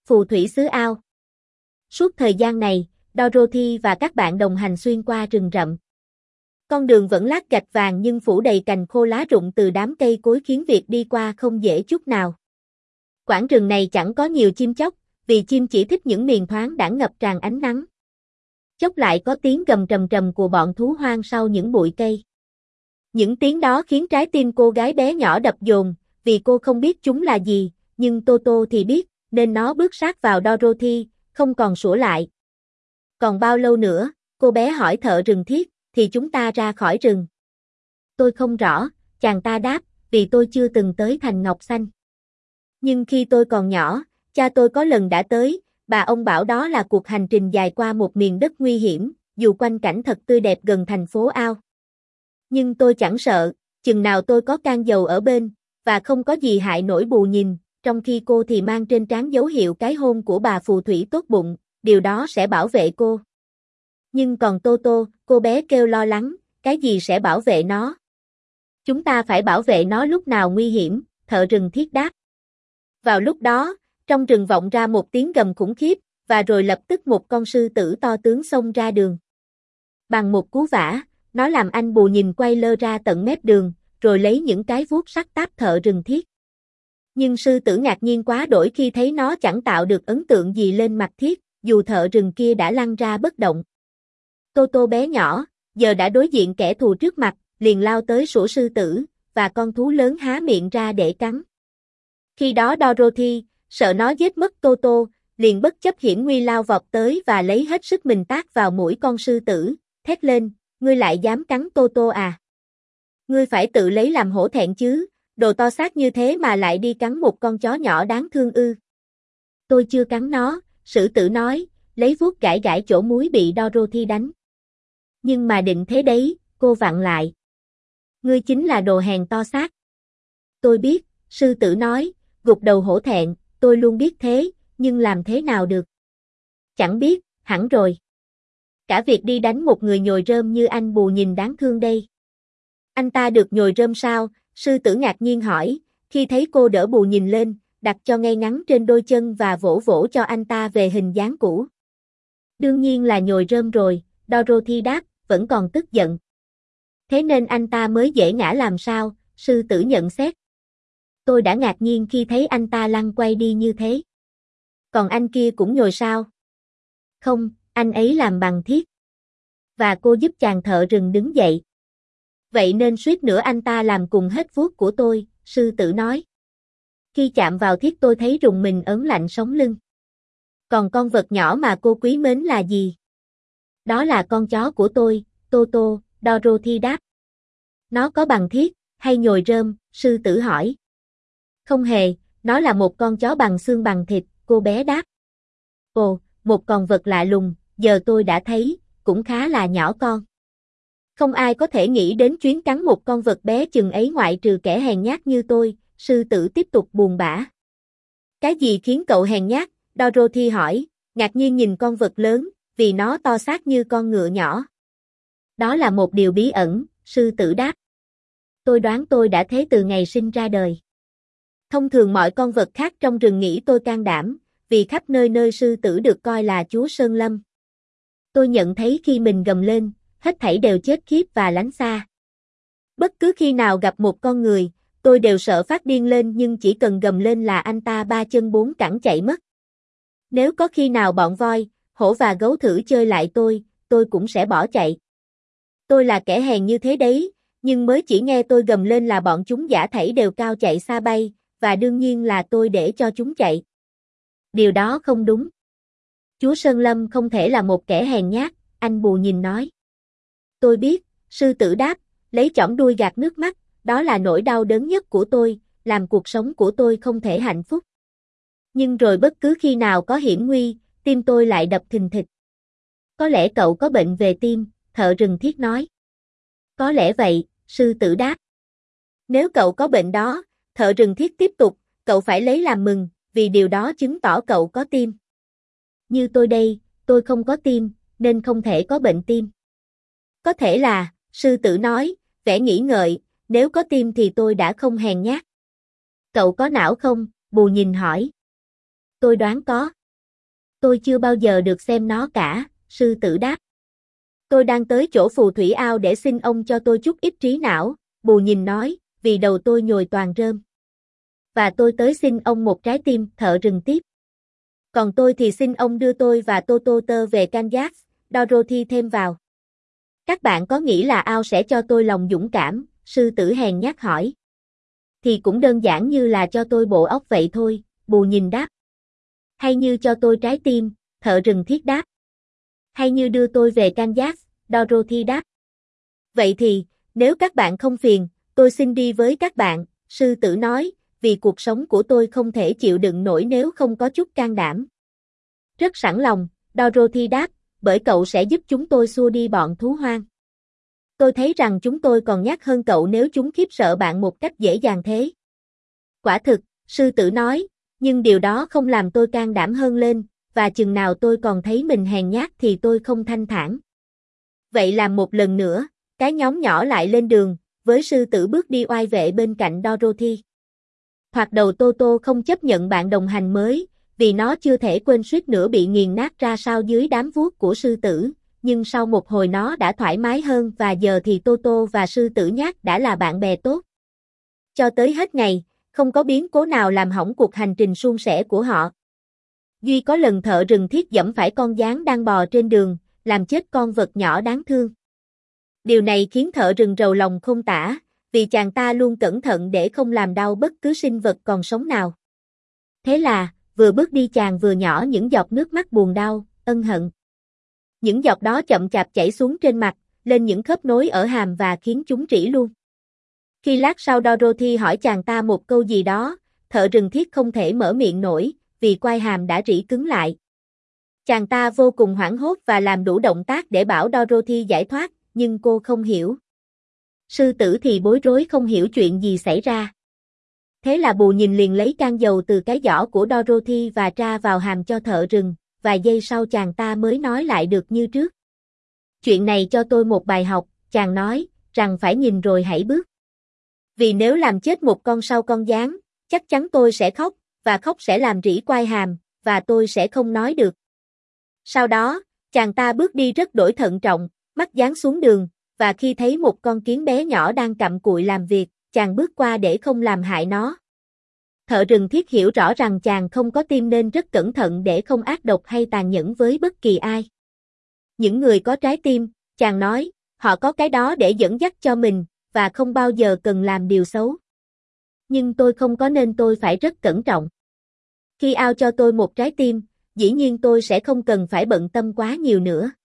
Phù thủy xứ ao. Suốt thời gian này, Dorothy và các bạn đồng hành xuyên qua rừng rậm. Con đường vẫn lát gạch vàng nhưng phủ đầy cành khô lá rụng từ đám cây cối khiến việc đi qua không dễ chút nào. Quảng rừng này chẳng có nhiều chim chóc, vì chim chỉ thích những miền thoáng đãng ngập tràn ánh nắng. Chốc lại có tiếng gầm trầm trầm của bọn thú hoang sau những bụi cây. Những tiếng đó khiến trái tim cô gái bé nhỏ đập dồn, vì cô không biết chúng là gì, nhưng Toto thì biết, nên nó bước sát vào Dorothy, không còn sủa lại. Còn bao lâu nữa, cô bé hỏi thợ rừng Thiết, thì chúng ta ra khỏi rừng. Tôi không rõ, chàng ta đáp, vì tôi chưa từng tới thành Ngọc Xanh. Nhưng khi tôi còn nhỏ, cha tôi có lần đã tới, bà ông bảo đó là cuộc hành trình dài qua một miền đất nguy hiểm, dù quanh cảnh thật tươi đẹp gần thành phố ao. Nhưng tôi chẳng sợ, chừng nào tôi có can dầu ở bên, và không có gì hại nổi Bù Nhìn, trong khi cô thì mang trên trán dấu hiệu cái hôn của bà phù thủy tốt bụng, điều đó sẽ bảo vệ cô. Nhưng còn Toto, cô bé kêu lo lắng, cái gì sẽ bảo vệ nó? Chúng ta phải bảo vệ nó lúc nào nguy hiểm, thợ rừng Thiết đáp. Vào lúc đó, trong rừng vọng ra một tiếng gầm khủng khiếp, và rồi lập tức một con sư tử to tướng xông ra đường. Bằng một cú vả, nó làm anh Bù Nhìn quay lơ ra tận mép đường, rồi lấy những cái vuốt sắc táp thợ rừng Thiết. Nhưng sư tử ngạc nhiên quá đỗi khi thấy nó chẳng tạo được ấn tượng gì lên mặt Thiết, dù thợ rừng kia đã lăn ra bất động. Toto bé nhỏ, giờ đã đối diện kẻ thù trước mặt, liền lao tới sủa sư tử, và con thú lớn há miệng ra để cắn. Khi đó Dorothy, sợ nó giết mất Toto, liền bất chấp hiểm nguy lao vọt tới và lấy hết sức mình tát vào mũi con sư tử, thét lên, ngươi lại dám cắn Toto à? Ngươi phải tự lấy làm hổ thẹn chứ, đồ to xác như thế mà lại đi cắn một con chó nhỏ đáng thương ư. Tôi chưa cắn nó, sư tử nói, lấy vuốt gãi gãi chỗ múi bị Dorothy đánh. Nhưng mà định thế đấy, cô vặn lại. Ngươi chính là đồ hèn to xác. Tôi biết, sư tử nói, gục đầu hổ thẹn, tôi luôn biết thế, nhưng làm thế nào được? Chẳng biết, hẳn rồi. Cả việc đi đánh một người nhồi rơm như anh Bù Nhìn đáng thương đây. Anh ta được nhồi rơm sao? Sư tử ngạc nhiên hỏi, khi thấy cô đỡ Bù Nhìn lên, đặt cho ngay ngắn trên đôi chân và vỗ vỗ cho anh ta về hình dáng cũ. Đương nhiên là nhồi rơm rồi, Dorothy đáp, vẫn còn tức giận. Thế nên anh ta mới dễ ngã làm sao? Sư tử nhận xét. Tôi đã ngạc nhiên khi thấy anh ta lăn quay đi như thế. Còn anh kia cũng nhồi sao? Không, anh ấy làm bằng thiết. Và cô giúp chàng thợ rừng đứng dậy. Vậy nên suýt nữa anh ta làm cùng hết vuốt của tôi, sư tử nói. Khi chạm vào thiết tôi thấy rùng mình ớn lạnh sống lưng. Còn con vật nhỏ mà cô quý mến là gì? Đó là con chó của tôi, Toto, Dorothy đáp. Nó có bằng thiết, hay nhồi rơm, sư tử hỏi. Không hề, nó là một con chó bằng xương bằng thịt, cô bé đáp. Ồ, một con vật lạ lùng, giờ tôi đã thấy, cũng khá là nhỏ con. Không ai có thể nghĩ đến chuyến cắn một con vật bé chừng ấy ngoại trừ kẻ hèn nhát như tôi, sư tử tiếp tục buồn bã. Cái gì khiến cậu hèn nhát? Dorothy hỏi, ngạc nhiên nhìn con vật lớn, vì nó to xác như con ngựa nhỏ. Đó là một điều bí ẩn, sư tử đáp. Tôi đoán tôi đã thế từ ngày sinh ra đời. Thông thường mọi con vật khác trong rừng nghĩ tôi can đảm, vì khắp nơi nơi sư tử được coi là chúa Sơn Lâm. Tôi nhận thấy khi mình gầm lên, hết thảy đều chết khiếp và lánh xa. Bất cứ khi nào gặp một con người, tôi đều sợ phát điên lên nhưng chỉ cần gầm lên là anh ta ba chân bốn cẳng chạy mất. Nếu có khi nào bọn voi, hổ và gấu thử chơi lại tôi cũng sẽ bỏ chạy. Tôi là kẻ hèn như thế đấy, nhưng mới chỉ nghe tôi gầm lên là bọn chúng giả thảy đều cao chạy xa bay, và đương nhiên là tôi để cho chúng chạy. Điều đó không đúng. Chúa Sơn Lâm không thể là một kẻ hèn nhát, anh Bù Nhìn nói. Tôi biết, sư tử đáp, lấy chỏm đuôi gạt nước mắt, đó là nỗi đau đớn nhất của tôi, làm cuộc sống của tôi không thể hạnh phúc. Nhưng rồi bất cứ khi nào có hiểm nguy, tim tôi lại đập thình thịch. Có lẽ cậu có bệnh về tim, thợ rừng Thiết nói. Có lẽ vậy, sư tử đáp. Nếu cậu có bệnh đó, thợ rừng Thiết tiếp tục, cậu phải lấy làm mừng, vì điều đó chứng tỏ cậu có tim. Như tôi đây, tôi không có tim, nên không thể có bệnh tim. Có thể là, sư tử nói, vẻ nghĩ ngợi, nếu có tim thì tôi đã không hèn nhát. Cậu có não không? Bù Nhìn hỏi. Tôi đoán có. Tôi chưa bao giờ được xem nó cả, sư tử đáp. Tôi đang tới chỗ phù thủy ao để xin ông cho tôi chút ít trí não, Bù nhìn nói, vì đầu tôi nhồi toàn rơm. Và tôi tới xin ông một trái tim, thợ rừng tiếp. Còn tôi thì xin ông đưa tôi và Toto về Kansas, Dorothy thêm vào. Các bạn có nghĩ là ao sẽ cho tôi lòng dũng cảm, sư tử hèn nhát hỏi. Thì cũng đơn giản như là cho tôi bộ óc vậy thôi, Bù nhìn đáp. Hay như cho tôi trái tim, thợ rừng thiết đáp. Hay như đưa tôi về Kansas, Dorothy đáp. Vậy thì, nếu các bạn không phiền, tôi xin đi với các bạn, sư tử nói, vì cuộc sống của tôi không thể chịu đựng nổi nếu không có chút can đảm. Rất sẵn lòng, Dorothy đáp, bởi cậu sẽ giúp chúng tôi xua đi bọn thú hoang. Tôi thấy rằng chúng tôi còn nhát hơn cậu nếu chúng khiếp sợ bạn một cách dễ dàng thế. Quả thực, sư tử nói, nhưng điều đó không làm tôi can đảm hơn lên, và chừng nào tôi còn thấy mình hèn nhát thì tôi không thanh thản. Vậy làm một lần nữa, cái nhóm nhỏ lại lên đường, với sư tử bước đi oai vệ bên cạnh Dorothy. Thoạt đầu Toto không chấp nhận bạn đồng hành mới, vì nó chưa thể quên suýt nữa bị nghiền nát ra sao dưới đám vuốt của sư tử, nhưng sau một hồi nó đã thoải mái hơn và giờ thì Toto và sư tử nhát đã là bạn bè tốt. Cho tới hết ngày, không có biến cố nào làm hỏng cuộc hành trình suôn sẻ của họ. Duy có lần thợ rừng thiết giẫm phải con gián đang bò trên đường, làm chết con vật nhỏ đáng thương. Điều này khiến thợ rừng rầu lòng không tả, vì chàng ta luôn cẩn thận để không làm đau bất cứ sinh vật còn sống nào. Thế là, vừa bước đi chàng vừa nhỏ những giọt nước mắt buồn đau, ân hận. Những giọt đó chậm chạp chảy xuống trên mặt, lên những khớp nối ở hàm và khiến chúng rỉ luôn. Khi lát sau Dorothy hỏi chàng ta một câu gì đó, thợ rừng thiết không thể mở miệng nổi, vì quai hàm đã rỉ cứng lại. Chàng ta vô cùng hoảng hốt và làm đủ động tác để bảo Dorothy giải thoát, nhưng cô không hiểu. Sư tử thì bối rối không hiểu chuyện gì xảy ra. Thế là Bù nhìn liền lấy can dầu từ cái giỏ của Dorothy và tra vào hàm cho thợ rừng, vài giây sau chàng ta mới nói lại được như trước. Chuyện này cho tôi một bài học, chàng nói, rằng phải nhìn rồi hãy bước. Vì nếu làm chết một con sau con gián, chắc chắn tôi sẽ khóc, và khóc sẽ làm rỉ quai hàm, và tôi sẽ không nói được. Sau đó, chàng ta bước đi rất đổi thận trọng, mắt dán xuống đường, và khi thấy một con kiến bé nhỏ đang cặm cụi làm việc, chàng bước qua để không làm hại nó. Thợ rừng thiết hiểu rõ rằng chàng không có tim nên rất cẩn thận để không ác độc hay tàn nhẫn với bất kỳ ai. Những người có trái tim, chàng nói, họ có cái đó để dẫn dắt cho mình, và không bao giờ cần làm điều xấu. Nhưng tôi không có nên tôi phải rất cẩn trọng. Khi ao cho tôi một trái tim, dĩ nhiên tôi sẽ không cần phải bận tâm quá nhiều nữa.